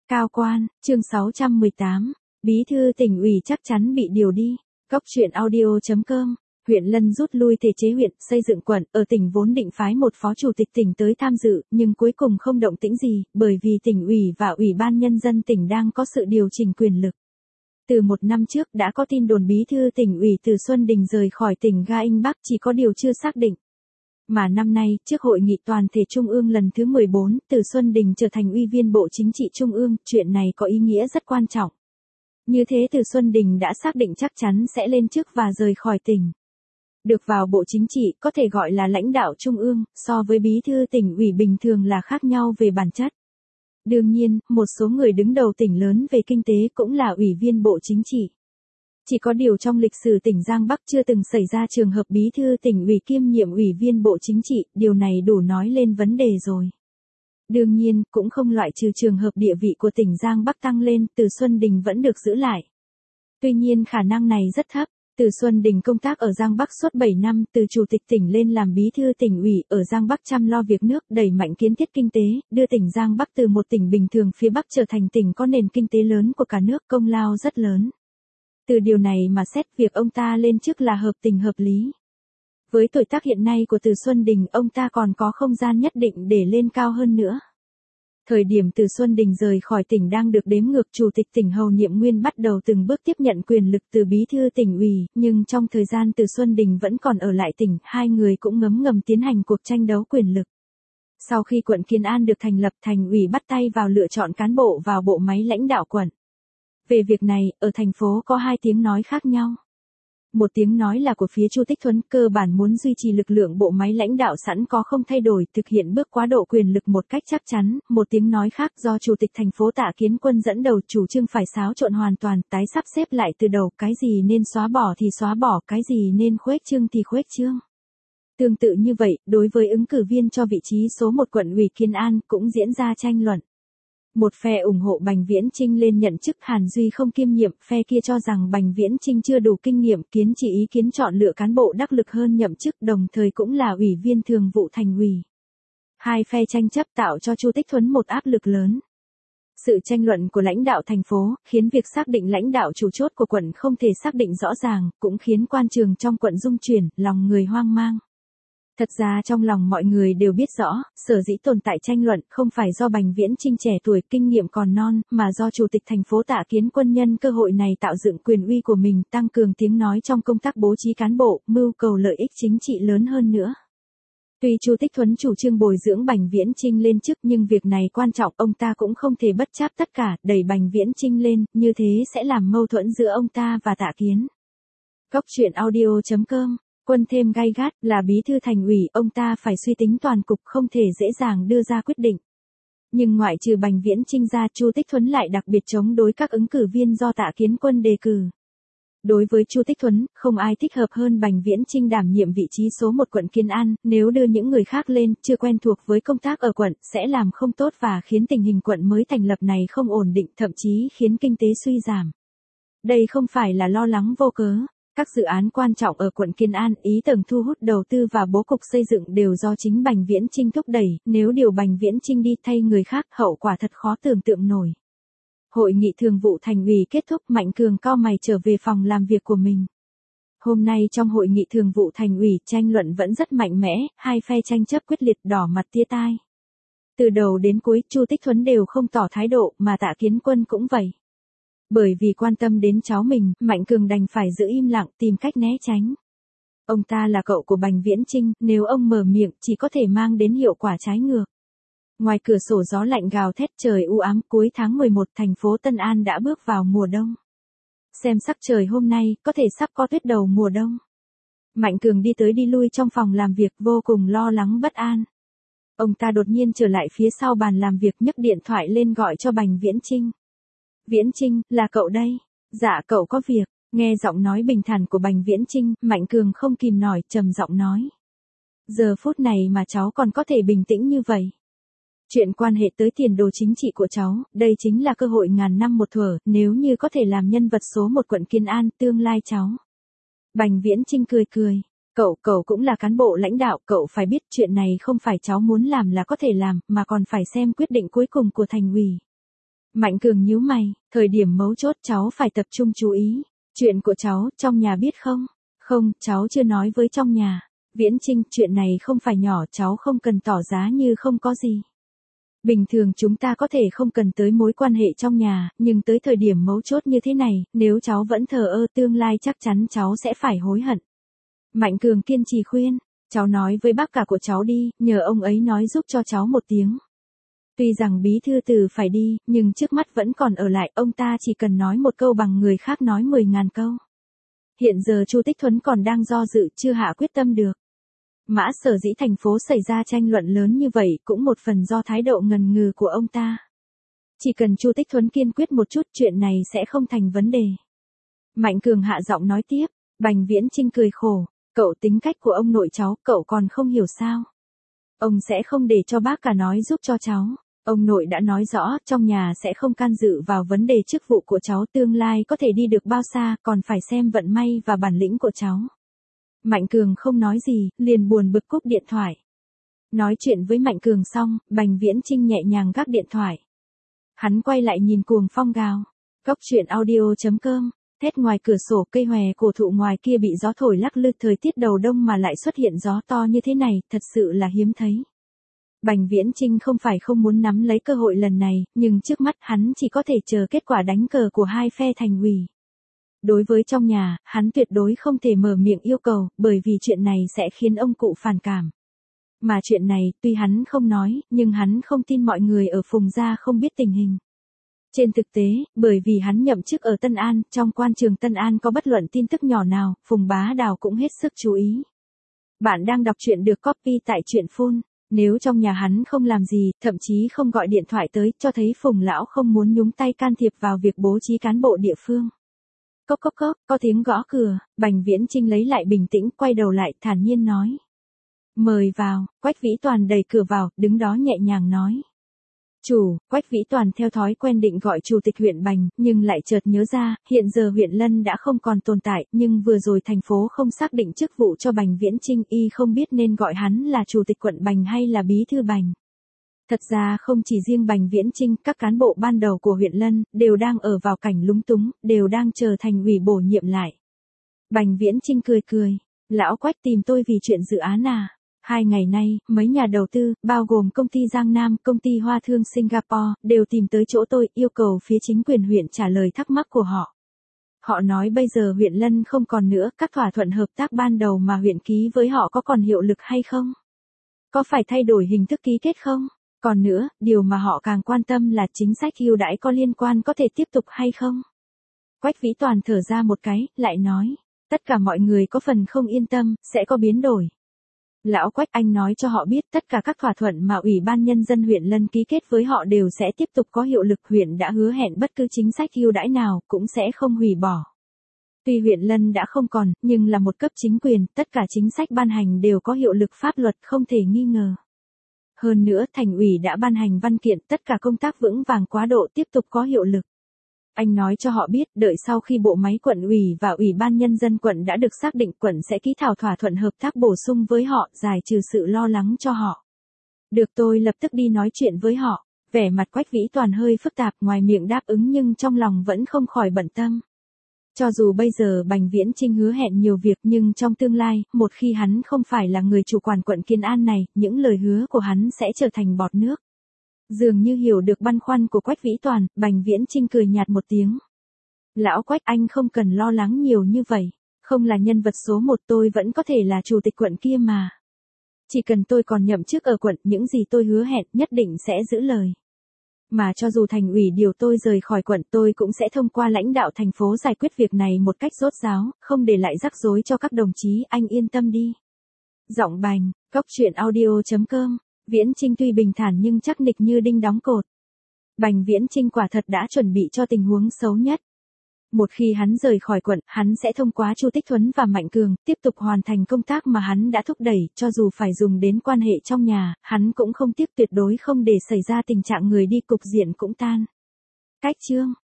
Cao quan, chương 618, Bí thư tỉnh ủy chắc chắn bị điều đi. Góc truyện audio.com, huyện Lân rút lui thể chế huyện, xây dựng quận, ở tỉnh vốn định phái một phó chủ tịch tỉnh tới tham dự, nhưng cuối cùng không động tĩnh gì, bởi vì tỉnh ủy và ủy ban nhân dân tỉnh đang có sự điều chỉnh quyền lực. Từ một năm trước đã có tin đồn bí thư tỉnh ủy Từ Xuân Đình rời khỏi tỉnh Ga Anh Bắc, chỉ có điều chưa xác định. Mà năm nay, trước hội nghị toàn thể Trung ương lần thứ 14, Từ Xuân Đình trở thành ủy viên Bộ Chính trị Trung ương, chuyện này có ý nghĩa rất quan trọng. Như thế Từ Xuân Đình đã xác định chắc chắn sẽ lên chức và rời khỏi tỉnh. Được vào Bộ Chính trị có thể gọi là lãnh đạo Trung ương, so với bí thư tỉnh ủy bình thường là khác nhau về bản chất. Đương nhiên, một số người đứng đầu tỉnh lớn về kinh tế cũng là ủy viên Bộ Chính trị. Chỉ có điều trong lịch sử tỉnh Giang Bắc chưa từng xảy ra trường hợp bí thư tỉnh ủy kiêm nhiệm ủy viên Bộ Chính trị, điều này đủ nói lên vấn đề rồi. Đương nhiên, cũng không loại trừ trường hợp địa vị của tỉnh Giang Bắc tăng lên, Từ Xuân Đình vẫn được giữ lại. Tuy nhiên khả năng này rất thấp. Từ Xuân Đình công tác ở Giang Bắc suốt 7 năm, từ chủ tịch tỉnh lên làm bí thư tỉnh ủy, ở Giang Bắc chăm lo việc nước, đẩy mạnh kiến thiết kinh tế, đưa tỉnh Giang Bắc từ một tỉnh bình thường phía Bắc trở thành tỉnh có nền kinh tế lớn của cả nước, công lao rất lớn. Từ điều này mà xét việc ông ta lên chức là hợp tình hợp lý. Với tuổi tác hiện nay của Từ Xuân Đình, ông ta còn có không gian nhất định để lên cao hơn nữa. Thời điểm Từ Xuân Đình rời khỏi tỉnh đang được đếm ngược, chủ tịch tỉnh Hầu Nhiệm Nguyên bắt đầu từng bước tiếp nhận quyền lực từ bí thư tỉnh ủy, nhưng trong thời gian Từ Xuân Đình vẫn còn ở lại tỉnh, hai người cũng ngấm ngầm tiến hành cuộc tranh đấu quyền lực. Sau khi quận Kiến An được thành lập, thành ủy bắt tay vào lựa chọn cán bộ vào bộ máy lãnh đạo quận. Về việc này, ở thành phố có hai tiếng nói khác nhau. Một tiếng nói là của phía Chu Tích Thuấn, cơ bản muốn duy trì lực lượng bộ máy lãnh đạo sẵn có không thay đổi, thực hiện bước quá độ quyền lực một cách chắc chắn. Một tiếng nói khác do Chủ tịch thành phố Tạ Kiến Quân dẫn đầu, chủ trương phải xáo trộn hoàn toàn, tái sắp xếp lại từ đầu, cái gì nên xóa bỏ thì xóa bỏ, cái gì nên khuếch trương thì khuếch trương. Tương tự như vậy, đối với ứng cử viên cho vị trí số 1 quận ủy Kiến An cũng diễn ra tranh luận. Một phe ủng hộ Bành Viễn Chinh lên nhận chức, Hàn Duy không kiêm nhiệm, phe kia cho rằng Bành Viễn Chinh chưa đủ kinh nghiệm, kiến chỉ ý kiến chọn lựa cán bộ đắc lực hơn nhậm chức, đồng thời cũng là ủy viên thường vụ thành ủy. Hai phe tranh chấp tạo cho Chu Tích Thuấn một áp lực lớn. Sự tranh luận của lãnh đạo thành phố, khiến việc xác định lãnh đạo chủ chốt của quận không thể xác định rõ ràng, cũng khiến quan trường trong quận rung chuyển, lòng người hoang mang. Thật ra trong lòng mọi người đều biết rõ, sở dĩ tồn tại tranh luận không phải do Bành Viễn Chinh trẻ tuổi kinh nghiệm còn non, mà do Chủ tịch thành phố Tạ Kiến Quân nhân cơ hội này tạo dựng quyền uy của mình, tăng cường tiếng nói trong công tác bố trí cán bộ, mưu cầu lợi ích chính trị lớn hơn nữa. Tuy Chu Tích Thuấn chủ trương bồi dưỡng Bành Viễn Chinh lên chức, nhưng việc này quan trọng, ông ta cũng không thể bất chấp tất cả, đẩy Bành Viễn Chinh lên, như thế sẽ làm mâu thuẫn giữa ông ta và Tạ Kiến. Góc truyện audio.com, Quân thêm gay gắt, là bí thư thành ủy, ông ta phải suy tính toàn cục, không thể dễ dàng đưa ra quyết định. Nhưng ngoại trừ Bành Viễn Chinh ra, Chu Tích Thuấn lại đặc biệt chống đối các ứng cử viên do Tạ Kiến Quân đề cử. Đối với Chu Tích Thuấn, không ai thích hợp hơn Bành Viễn Chinh đảm nhiệm vị trí số 1 quận Kiến An, nếu đưa những người khác lên, chưa quen thuộc với công tác ở quận, sẽ làm không tốt và khiến tình hình quận mới thành lập này không ổn định, thậm chí khiến kinh tế suy giảm. Đây không phải là lo lắng vô cớ. Các dự án quan trọng ở quận Kiến An, ý tưởng thu hút đầu tư và bố cục xây dựng đều do chính Bành Viễn Chinh thúc đẩy, nếu điều Bành Viễn Chinh đi thay người khác, hậu quả thật khó tưởng tượng nổi. Hội nghị thường vụ thành ủy kết thúc, Mạnh Cường cau mày trở về phòng làm việc của mình. Hôm nay trong hội nghị thường vụ thành ủy, tranh luận vẫn rất mạnh mẽ, hai phe tranh chấp quyết liệt, đỏ mặt tia tai. Từ đầu đến cuối, Chu Tích Thuấn đều không tỏ thái độ, mà Tạ Kiến Quân cũng vậy. Bởi vì quan tâm đến cháu mình, Mạnh Cường đành phải giữ im lặng, tìm cách né tránh. Ông ta là cậu của Bành Viễn Chinh, nếu ông mở miệng chỉ có thể mang đến hiệu quả trái ngược. Ngoài cửa sổ gió lạnh gào thét, trời u ám, cuối tháng 11, thành phố Tân An đã bước vào mùa đông. Xem sắc trời hôm nay, có thể sắp có tuyết đầu mùa đông. Mạnh Cường đi tới đi lui trong phòng làm việc, vô cùng lo lắng bất an. Ông ta đột nhiên trở lại phía sau bàn làm việc, nhấc điện thoại lên gọi cho Bành Viễn Chinh. Viễn Chinh, là cậu đây. Dạ cậu có việc. Nghe giọng nói bình thản của Bành Viễn Chinh, Mạnh Cường không kìm nổi, trầm giọng nói. Giờ phút này mà cháu còn có thể bình tĩnh như vậy. Chuyện quan hệ tới tiền đồ chính trị của cháu, đây chính là cơ hội ngàn năm một thuở, nếu như có thể làm nhân vật số 1 quận Kiến An, tương lai cháu. Bành Viễn Chinh cười cười. Cậu cũng là cán bộ lãnh đạo, cậu phải biết chuyện này không phải cháu muốn làm là có thể làm, mà còn phải xem quyết định cuối cùng của thành ủy. Mạnh Cường nhíu mày, thời điểm mấu chốt cháu phải tập trung chú ý. Chuyện của cháu, trong nhà biết không? Không, cháu chưa nói với trong nhà. Viễn Trinh, chuyện này không phải nhỏ, cháu không cần tỏ giá như không có gì. Bình thường chúng ta có thể không cần tới mối quan hệ trong nhà, nhưng tới thời điểm mấu chốt như thế này, nếu cháu vẫn thờ ơ tương lai chắc chắn cháu sẽ phải hối hận. Mạnh Cường kiên trì khuyên, cháu nói với bác cả của cháu đi, nhờ ông ấy nói giúp cho cháu một tiếng. Tuy rằng bí thư từ phải đi, nhưng trước mắt vẫn còn ở lại, ông ta chỉ cần nói một câu bằng người khác nói 10.000 câu. Hiện giờ Chu Tích Thuấn còn đang do dự, chưa hạ quyết tâm được. Mã sở dĩ thành phố xảy ra tranh luận lớn như vậy cũng một phần do thái độ ngần ngừ của ông ta. Chỉ cần Chu Tích Thuấn kiên quyết một chút chuyện này sẽ không thành vấn đề. Mạnh Cường hạ giọng nói tiếp, Bành Viễn Trinh cười khổ, cậu tính cách của ông nội cháu, cậu còn không hiểu sao. Ông sẽ không để cho bác cả nói giúp cho cháu. Ông nội đã nói rõ, trong nhà sẽ không can dự vào vấn đề chức vụ của cháu, tương lai có thể đi được bao xa, còn phải xem vận may và bản lĩnh của cháu. Mạnh Cường không nói gì, liền buồn bực cúp điện thoại. Nói chuyện với Mạnh Cường xong, Bành Viễn Trinh nhẹ nhàng gác điện thoại. Hắn quay lại nhìn Cuồng Phong gào. Cốc truyện audio.com. Thét ngoài cửa sổ, cây hòe cổ thụ ngoài kia bị gió thổi lắc lư, thời tiết đầu đông mà lại xuất hiện gió to như thế này, thật sự là hiếm thấy. Bành Viễn Trinh không phải không muốn nắm lấy cơ hội lần này, nhưng trước mắt hắn chỉ có thể chờ kết quả đánh cờ của hai phe thành ủy. Đối với trong nhà, hắn tuyệt đối không thể mở miệng yêu cầu, bởi vì chuyện này sẽ khiến ông cụ phản cảm. Mà chuyện này, tuy hắn không nói, nhưng hắn không tin mọi người ở Phùng gia không biết tình hình. Trên thực tế, bởi vì hắn nhậm chức ở Tân An, trong quan trường Tân An có bất luận tin tức nhỏ nào, Phùng Bá Đào cũng hết sức chú ý. Bạn đang đọc truyện được copy tại truyện Full. Nếu trong nhà hắn không làm gì, thậm chí không gọi điện thoại tới, cho thấy Phùng lão không muốn nhúng tay can thiệp vào việc bố trí cán bộ địa phương. Cốc cốc cốc, có tiếng gõ cửa, Bành Viễn Trinh lấy lại bình tĩnh, quay đầu lại, thản nhiên nói. Mời vào, Quách Vĩ Toàn đẩy cửa vào, đứng đó nhẹ nhàng nói. Chủ, Quách Vĩ Toàn theo thói quen định gọi chủ tịch huyện Bành, nhưng lại chợt nhớ ra, hiện giờ huyện Lân đã không còn tồn tại, nhưng vừa rồi thành phố không xác định chức vụ cho Bành Viễn Trinh, y không biết nên gọi hắn là chủ tịch quận Bành hay là bí thư Bành. Thật ra không chỉ riêng Bành Viễn Trinh, các cán bộ ban đầu của huyện Lân, đều đang ở vào cảnh lúng túng, đều đang chờ thành ủy bổ nhiệm lại. Bành Viễn Trinh cười cười, lão Quách tìm tôi vì chuyện dự án à? 2 ngày nay, mấy nhà đầu tư, bao gồm công ty Giang Nam, công ty Hoa Thương Singapore, đều tìm tới chỗ tôi, yêu cầu phía chính quyền huyện trả lời thắc mắc của họ. Họ nói bây giờ huyện Lân không còn nữa, các thỏa thuận hợp tác ban đầu mà huyện ký với họ có còn hiệu lực hay không? Có phải thay đổi hình thức ký kết không? Còn nữa, điều mà họ càng quan tâm là chính sách ưu đãi có liên quan có thể tiếp tục hay không? Quách Vĩ Toàn thở ra một cái, lại nói, tất cả mọi người có phần không yên tâm, sẽ có biến đổi. Lão Quách, anh nói cho họ biết tất cả các thỏa thuận mà Ủy ban Nhân dân huyện Lân ký kết với họ đều sẽ tiếp tục có hiệu lực, huyện đã hứa hẹn bất cứ chính sách ưu đãi nào cũng sẽ không hủy bỏ. Tuy huyện Lân đã không còn, nhưng là một cấp chính quyền, tất cả chính sách ban hành đều có hiệu lực pháp luật không thể nghi ngờ. Hơn nữa, thành ủy đã ban hành văn kiện, tất cả công tác vững vàng quá độ tiếp tục có hiệu lực. Anh nói cho họ biết, đợi sau khi bộ máy quận ủy và Ủy ban Nhân dân quận đã được xác định, quận sẽ ký thỏa thuận hợp tác bổ sung với họ, giải trừ sự lo lắng cho họ. Được, tôi lập tức đi nói chuyện với họ. Vẻ mặt Quách Vĩ Toàn hơi phức tạp, ngoài miệng đáp ứng nhưng trong lòng vẫn không khỏi bận tâm. Cho dù bây giờ Bành Viễn Trinh hứa hẹn nhiều việc, nhưng trong tương lai, một khi hắn không phải là người chủ quản quận Kiến An này, những lời hứa của hắn sẽ trở thành bọt nước. Dường như hiểu được băn khoăn của Quách Vĩ Toàn, Bành Viễn Trinh cười nhạt một tiếng. Lão Quách, anh không cần lo lắng nhiều như vậy. Không là nhân vật số 1 tôi vẫn có thể là chủ tịch quận kia mà. Chỉ cần tôi còn nhậm chức ở quận, những gì tôi hứa hẹn nhất định sẽ giữ lời. Mà cho dù thành ủy điều tôi rời khỏi quận, tôi cũng sẽ thông qua lãnh đạo thành phố giải quyết việc này một cách rốt ráo, không để lại rắc rối cho các đồng chí, anh yên tâm đi. Giọng Bành, Cốc truyện audio.com. Viễn Trinh tuy bình thản nhưng chắc nịch như đinh đóng cột. Bành Viễn Trinh quả thật đã chuẩn bị cho tình huống xấu nhất. Một khi hắn rời khỏi quận, hắn sẽ thông qua Chu Tích Thuấn và Mạnh Cường, tiếp tục hoàn thành công tác mà hắn đã thúc đẩy, cho dù phải dùng đến quan hệ trong nhà, hắn cũng không tiếc, tuyệt đối không để xảy ra tình trạng người đi cục diện cũng tan. Cách chương